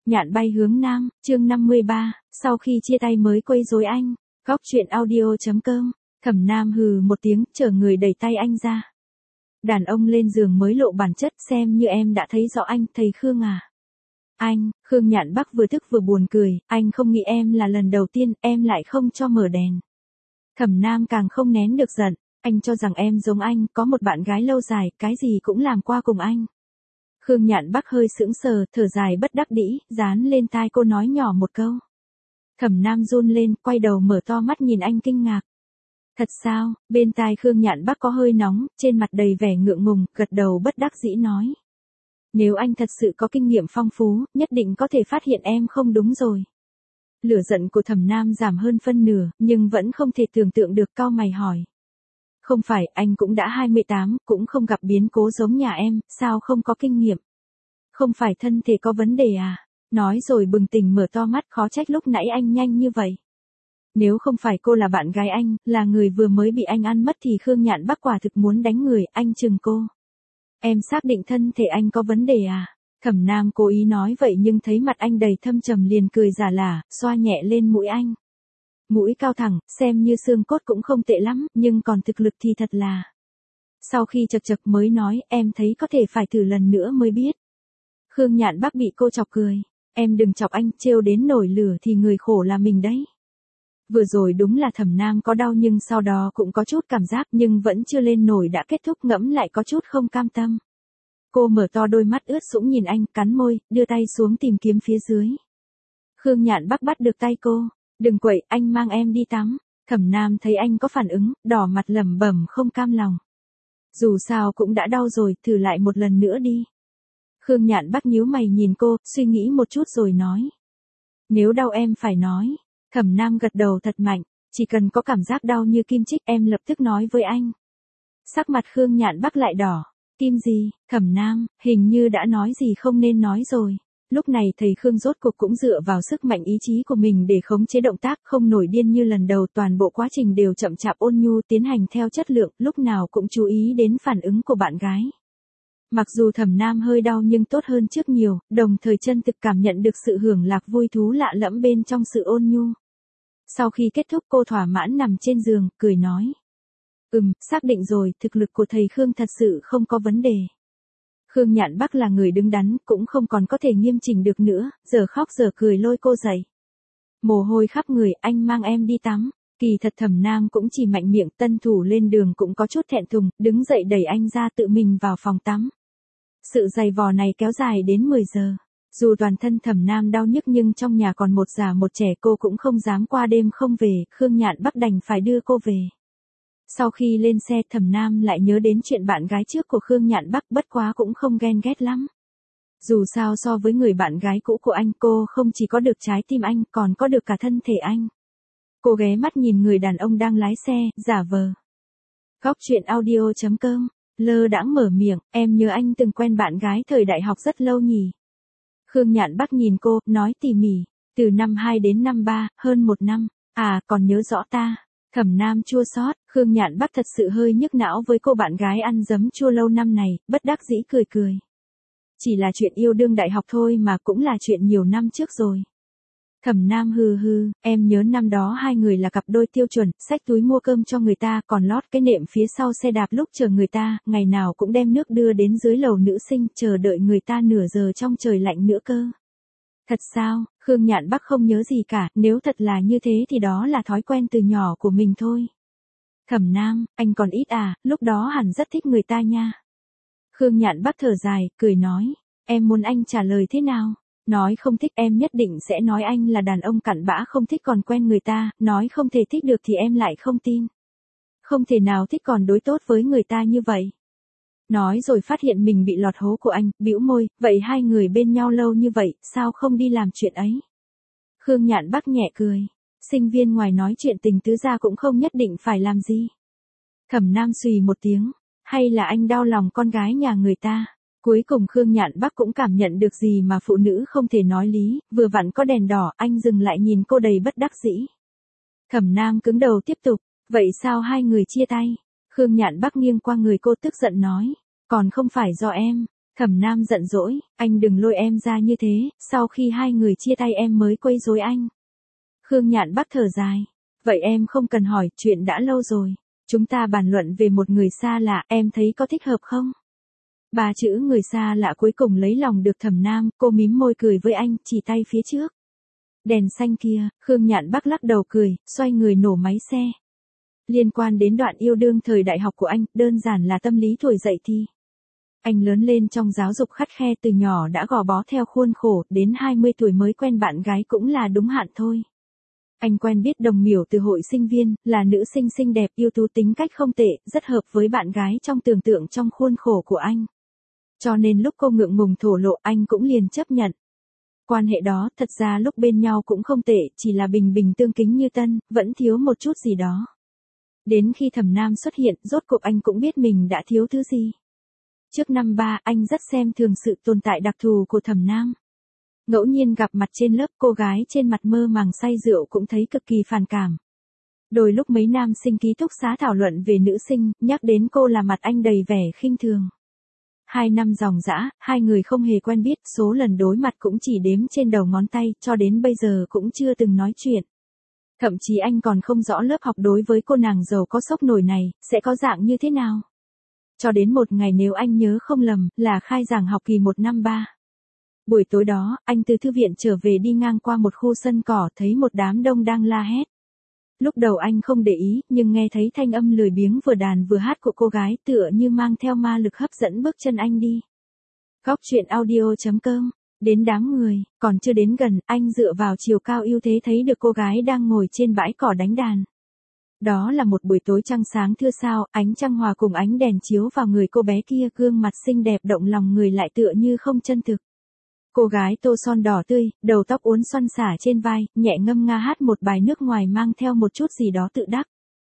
Nhạn bay hướng nam, chương 53, sau khi chia tay mới quấy rối anh. Góc truyện audio.com. Thẩm Nam hừ một tiếng, chở người đẩy tay anh ra. Đàn ông lên giường mới lộ bản chất, xem như em đã thấy rõ anh, thầy Khương à. Anh, Khương Nhạn Bắc vừa tức vừa buồn cười, anh không nghĩ em là lần đầu tiên, em lại không cho mở đèn. Thẩm Nam càng không nén được giận, anh cho rằng em giống anh, có một bạn gái lâu dài, cái gì cũng làm qua cùng anh. Khương Nhạn Bắc hơi sững sờ, thở dài bất đắc dĩ, dán lên tai cô nói nhỏ một câu. Thẩm Nam run lên, quay đầu mở to mắt nhìn anh kinh ngạc. Thật sao? Bên tai Khương Nhạn Bắc có hơi nóng, trên mặt đầy vẻ ngượng ngùng, gật đầu bất đắc dĩ nói. Nếu anh thật sự có kinh nghiệm phong phú, nhất định có thể phát hiện em không đúng rồi. Lửa giận của Thẩm Nam giảm hơn phân nửa, nhưng vẫn không thể tưởng tượng được, cau mày hỏi. Không phải, anh cũng đã 28, cũng không gặp biến cố giống nhà em, sao không có kinh nghiệm? Không phải thân thể có vấn đề à? Nói rồi bừng tỉnh mở to mắt, khó trách lúc nãy anh nhanh như vậy. Nếu không phải cô là bạn gái anh, là người vừa mới bị anh ăn mất thì Khương Nhạn Bắc quả thực muốn đánh người, anh chừng cô. Em xác định thân thể anh có vấn đề à? Thẩm Nam cố ý nói vậy nhưng thấy mặt anh đầy thâm trầm liền cười giả lả, xoa nhẹ lên mũi anh. Mũi cao thẳng, xem như xương cốt cũng không tệ lắm, nhưng còn thực lực thì thật là. Sau khi chật chật mới nói, em thấy có thể phải thử lần nữa mới biết. Khương Nhạn Bắc bị cô chọc cười. Em đừng chọc anh, trêu đến nổi lửa thì người khổ là mình đấy. Vừa rồi đúng là Thẩm Nam có đau nhưng sau đó cũng có chút cảm giác nhưng vẫn chưa lên nổi đã kết thúc, ngẫm lại có chút không cam tâm. Cô mở to đôi mắt ướt sũng nhìn anh, cắn môi, đưa tay xuống tìm kiếm phía dưới. Khương Nhạn Bắc bắt được tay cô. Đừng quậy, anh mang em đi tắm. Thẩm Nam thấy anh có phản ứng, đỏ mặt lẩm bẩm không cam lòng. Dù sao cũng đã đau rồi, thử lại một lần nữa đi. Khương Nhạn Bắc nhíu mày nhìn cô, suy nghĩ một chút rồi nói. Nếu đau em phải nói. Thẩm Nam gật đầu thật mạnh, chỉ cần có cảm giác đau như kim chích em lập tức nói với anh. Sắc mặt Khương Nhạn Bắc lại đỏ. Kim gì? Thẩm Nam, hình như đã nói gì không nên nói rồi. Lúc này thầy Khương rốt cuộc cũng dựa vào sức mạnh ý chí của mình để khống chế động tác, không nổi điên như lần đầu, toàn bộ quá trình đều chậm chạp ôn nhu tiến hành theo chất lượng, lúc nào cũng chú ý đến phản ứng của bạn gái. Mặc dù Thẩm Nam hơi đau nhưng tốt hơn trước nhiều, đồng thời chân thực cảm nhận được sự hưởng lạc vui thú lạ lẫm bên trong sự ôn nhu. Sau khi kết thúc cô thỏa mãn nằm trên giường, cười nói. Xác định rồi, thực lực của thầy Khương thật sự không có vấn đề. Khương Nhạn Bắc là người đứng đắn, cũng không còn có thể nghiêm chỉnh được nữa, giờ khóc giờ cười lôi cô dậy. Mồ hôi khắp người, anh mang em đi tắm. Kỳ thật Thẩm Nam cũng chỉ mạnh miệng, tân thủ lên đường cũng có chút thẹn thùng, đứng dậy đẩy anh ra tự mình vào phòng tắm. Sự giày vò này kéo dài đến 10 giờ. Dù toàn thân Thẩm Nam đau nhức nhưng trong nhà còn một già một trẻ, cô cũng không dám qua đêm không về, Khương Nhạn Bắc đành phải đưa cô về. Sau khi lên xe Thẩm Nam lại nhớ đến chuyện bạn gái trước của Khương Nhạn Bắc, bất quá cũng không ghen ghét lắm. Dù sao so với người bạn gái cũ của anh, cô không chỉ có được trái tim anh, còn có được cả thân thể anh. Cô ghé mắt nhìn người đàn ông đang lái xe, giả vờ. Góc truyện audio.com. Lơ đãng mở miệng, em nhớ anh từng quen bạn gái thời đại học rất lâu nhỉ. Khương Nhạn Bắc nhìn cô, nói tỉ mỉ, từ năm 2 đến năm 3, hơn 1 năm, à còn nhớ rõ ta. Thẩm Nam chua xót, Khương Nhạn Bắc thật sự hơi nhức não với cô bạn gái ăn dấm chua lâu năm này, bất đắc dĩ cười cười. Chỉ là chuyện yêu đương đại học thôi mà, cũng là chuyện nhiều năm trước rồi. Thẩm Nam hừ hừ, em nhớ năm đó hai người là cặp đôi tiêu chuẩn, xách túi mua cơm cho người ta, còn lót cái nệm phía sau xe đạp lúc chờ người ta, ngày nào cũng đem nước đưa đến dưới lầu nữ sinh, chờ đợi người ta nửa giờ trong trời lạnh nữa cơ. Thật sao? Khương Nhạn Bắc không nhớ gì cả, nếu thật là như thế thì đó là thói quen từ nhỏ của mình thôi. Thẩm Nam, anh còn ít à, lúc đó hẳn rất thích người ta nha. Khương Nhạn Bắc thở dài, cười nói, em muốn anh trả lời thế nào? Nói không thích em nhất định sẽ nói anh là đàn ông cặn bã không thích còn quen người ta, nói không thể thích được thì em lại không tin. Không thể nào thích còn đối tốt với người ta như vậy. Nói rồi phát hiện mình bị lọt hố của anh, bĩu môi, vậy hai người bên nhau lâu như vậy, sao không đi làm chuyện ấy? Khương Nhạn Bắc nhẹ cười, sinh viên ngoài nói chuyện tình tứ ra cũng không nhất định phải làm gì. Thẩm Nam xùy một tiếng, hay là anh đau lòng con gái nhà người ta? Cuối cùng Khương Nhạn Bắc cũng cảm nhận được gì mà phụ nữ không thể nói lý, vừa vặn có đèn đỏ, anh dừng lại nhìn cô đầy bất đắc dĩ. Thẩm Nam cứng đầu tiếp tục, vậy sao hai người chia tay? Khương Nhạn Bắc nghiêng qua người cô tức giận nói, còn không phải do em. Thẩm Nam giận dỗi, anh đừng lôi em ra như thế, sau khi hai người chia tay em mới quấy rối anh. Khương Nhạn Bắc thở dài, vậy em không cần hỏi, chuyện đã lâu rồi. Chúng ta bàn luận về một người xa lạ, em thấy có thích hợp không? Ba chữ người xa lạ cuối cùng lấy lòng được Thẩm Nam, cô mím môi cười với anh, chỉ tay phía trước. Đèn xanh kia, Khương Nhạn Bắc lắc đầu cười, xoay người nổ máy xe. Liên quan đến đoạn yêu đương thời đại học của anh, đơn giản là tâm lý tuổi dậy thì. Anh lớn lên trong giáo dục khắt khe từ nhỏ đã gò bó theo khuôn khổ, đến 20 tuổi mới quen bạn gái cũng là đúng hạn thôi. Anh quen biết Đồng Miểu từ hội sinh viên, là nữ sinh xinh đẹp, ưu tú, tính cách không tệ, rất hợp với bạn gái trong tưởng tượng trong khuôn khổ của anh. Cho nên lúc cô ngượng ngùng thổ lộ anh cũng liền chấp nhận. Quan hệ đó thật ra lúc bên nhau cũng không tệ, chỉ là bình bình tương kính như tân, vẫn thiếu một chút gì đó. Đến khi Thẩm Nam xuất hiện, rốt cuộc anh cũng biết mình đã thiếu thứ gì. Trước năm 3, anh rất xem thường sự tồn tại đặc thù của Thẩm Nam. Ngẫu nhiên gặp mặt trên lớp, cô gái trên mặt mơ màng say rượu cũng thấy cực kỳ phản cảm. Đôi lúc mấy nam sinh ký túc xá thảo luận về nữ sinh, nhắc đến cô là mặt anh đầy vẻ khinh thường. 2 năm dòng dã, hai người không hề quen biết, số lần đối mặt cũng chỉ đếm trên đầu ngón tay, cho đến bây giờ cũng chưa từng nói chuyện. Thậm chí anh còn không rõ lớp học đối với cô nàng giàu có sốc nổi này, sẽ có dạng như thế nào. Cho đến một ngày nếu anh nhớ không lầm, là khai giảng học kỳ 1 năm 3. Buổi tối đó, anh từ thư viện trở về đi ngang qua một khu sân cỏ thấy một đám đông đang la hét. Lúc đầu anh không để ý, nhưng nghe thấy thanh âm lười biếng vừa đàn vừa hát của cô gái tựa như mang theo ma lực hấp dẫn bước chân anh đi. Góc truyện audio.com. Đến đám người, còn chưa đến gần, anh dựa vào chiều cao ưu thế thấy được cô gái đang ngồi trên bãi cỏ đánh đàn. Đó là một buổi tối trăng sáng thưa sao, ánh trăng hòa cùng ánh đèn chiếu vào người cô bé kia, gương mặt xinh đẹp động lòng người lại tựa như không chân thực. Cô gái tô son đỏ tươi, đầu tóc uốn xoăn xả trên vai, nhẹ ngâm nga hát một bài nước ngoài mang theo một chút gì đó tự đắc.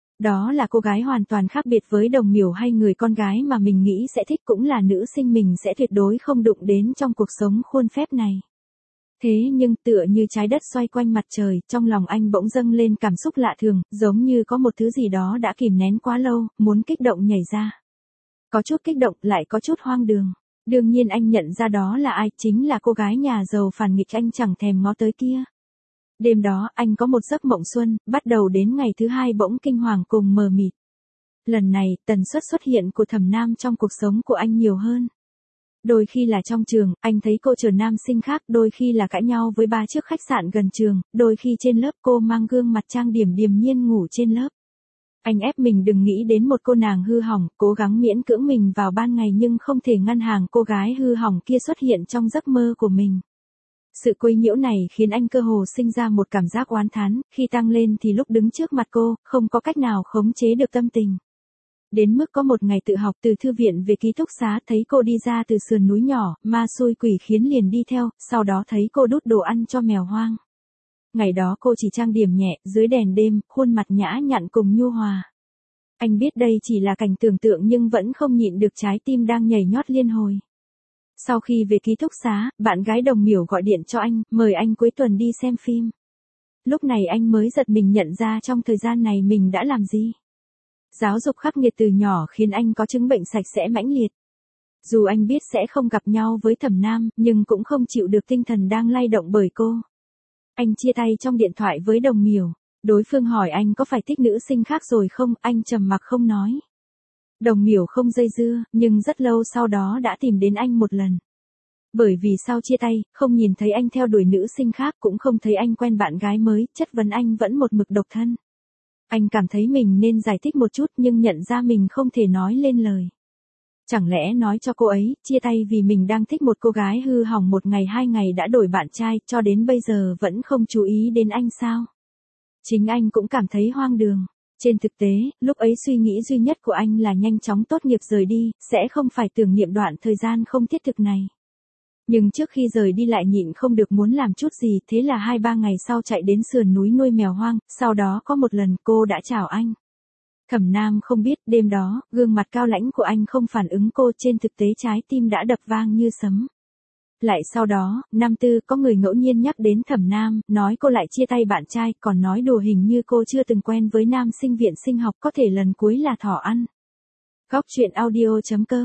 Đó là cô gái hoàn toàn khác biệt với Đồng Miểu hay người con gái mà mình nghĩ sẽ thích, cũng là nữ sinh mình sẽ tuyệt đối không đụng đến trong cuộc sống khuôn phép này. Thế nhưng tựa như trái đất xoay quanh mặt trời, trong lòng anh bỗng dâng lên cảm xúc lạ thường, giống như có một thứ gì đó đã kìm nén quá lâu, muốn kích động nhảy ra. Có chút kích động lại có chút hoang đường. Đương nhiên anh nhận ra đó là ai, chính là cô gái nhà giàu phản nghịch anh chẳng thèm ngó tới kia. Đêm đó, anh có một giấc mộng xuân, bắt đầu đến ngày thứ 2 bỗng kinh hoàng cùng mờ mịt. Lần này, tần suất xuất hiện của Thẩm Nam trong cuộc sống của anh nhiều hơn. Đôi khi là trong trường, anh thấy cô chờ nam sinh khác, đôi khi là cãi nhau với ba trước khách sạn gần trường, đôi khi trên lớp cô mang gương mặt trang điểm điềm nhiên ngủ trên lớp. Anh ép mình đừng nghĩ đến một cô nàng hư hỏng, cố gắng miễn cưỡng mình vào ban ngày nhưng không thể ngăn hàng cô gái hư hỏng kia xuất hiện trong giấc mơ của mình. Sự quấy nhiễu này khiến anh cơ hồ sinh ra một cảm giác oán thán, khi tăng lên thì lúc đứng trước mặt cô, không có cách nào khống chế được tâm tình. Đến mức có một ngày tự học từ thư viện về ký túc xá, thấy cô đi ra từ sườn núi nhỏ, ma xui quỷ khiến liền đi theo, sau đó thấy cô đút đồ ăn cho mèo hoang. Ngày đó cô chỉ trang điểm nhẹ, dưới đèn đêm, khuôn mặt nhã nhặn cùng nhu hòa. Anh biết đây chỉ là cảnh tưởng tượng nhưng vẫn không nhịn được trái tim đang nhảy nhót liên hồi. Sau khi về ký túc xá, bạn gái Đồng Miểu gọi điện cho anh, mời anh cuối tuần đi xem phim. Lúc này anh mới giật mình nhận ra trong thời gian này mình đã làm gì. Giáo dục khắc nghiệt từ nhỏ khiến anh có chứng bệnh sạch sẽ mãnh liệt. Dù anh biết sẽ không gặp nhau với Thẩm Nam, nhưng cũng không chịu được tinh thần đang lay động bởi cô. Anh chia tay trong điện thoại với Đồng Miểu. Đối phương hỏi anh có phải thích nữ sinh khác rồi không, anh trầm mặc không nói. Đồng Miểu không dây dưa, nhưng rất lâu sau đó đã tìm đến anh một lần. Bởi vì sau chia tay, không nhìn thấy anh theo đuổi nữ sinh khác, cũng không thấy anh quen bạn gái mới, chất vấn anh vẫn một mực độc thân. Anh cảm thấy mình nên giải thích một chút nhưng nhận ra mình không thể nói lên lời. Chẳng lẽ nói cho cô ấy, chia tay vì mình đang thích một cô gái hư hỏng 1 ngày 2 ngày đã đổi bạn trai, cho đến bây giờ vẫn không chú ý đến anh sao? Chính anh cũng cảm thấy hoang đường. Trên thực tế, lúc ấy suy nghĩ duy nhất của anh là nhanh chóng tốt nghiệp rời đi, sẽ không phải tưởng niệm đoạn thời gian không thiết thực này. Nhưng trước khi rời đi lại nhịn không được muốn làm chút gì, thế là 2-3 ngày sau chạy đến sườn núi nuôi mèo hoang, sau đó có một lần cô đã chào anh. Thẩm Nam không biết, đêm đó, gương mặt cao lãnh của anh không phản ứng cô, trên thực tế trái tim đã đập vang như sấm. Lại sau đó, năm tư có người ngẫu nhiên nhắc đến Thẩm Nam, nói cô lại chia tay bạn trai, còn nói đùa hình như cô chưa từng quen với nam sinh viện sinh học, có thể lần cuối là thỏ ăn. Góc truyện audio.com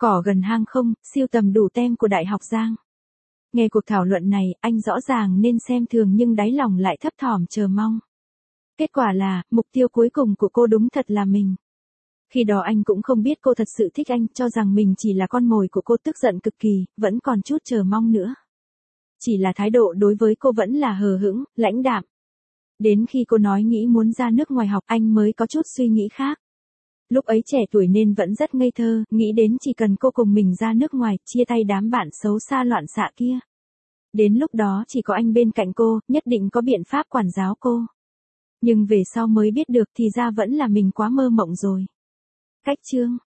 Cỏ gần hang không, siêu tầm đủ tem của Đại học Giang. Nghe cuộc thảo luận này, anh rõ ràng nên xem thường nhưng đáy lòng lại thấp thỏm chờ mong. Kết quả là, mục tiêu cuối cùng của cô đúng thật là mình. Khi đó anh cũng không biết cô thật sự thích anh, cho rằng mình chỉ là con mồi của cô, tức giận cực kỳ, vẫn còn chút chờ mong nữa. Chỉ là thái độ đối với cô vẫn là hờ hững, lãnh đạm. Đến khi cô nói nghĩ muốn ra nước ngoài học, anh mới có chút suy nghĩ khác. Lúc ấy trẻ tuổi nên vẫn rất ngây thơ, nghĩ đến chỉ cần cô cùng mình ra nước ngoài, chia tay đám bạn xấu xa loạn xạ kia. Đến lúc đó chỉ có anh bên cạnh cô, nhất định có biện pháp quản giáo cô. Nhưng về sau mới biết được thì ra vẫn là mình quá mơ mộng rồi. Cách chương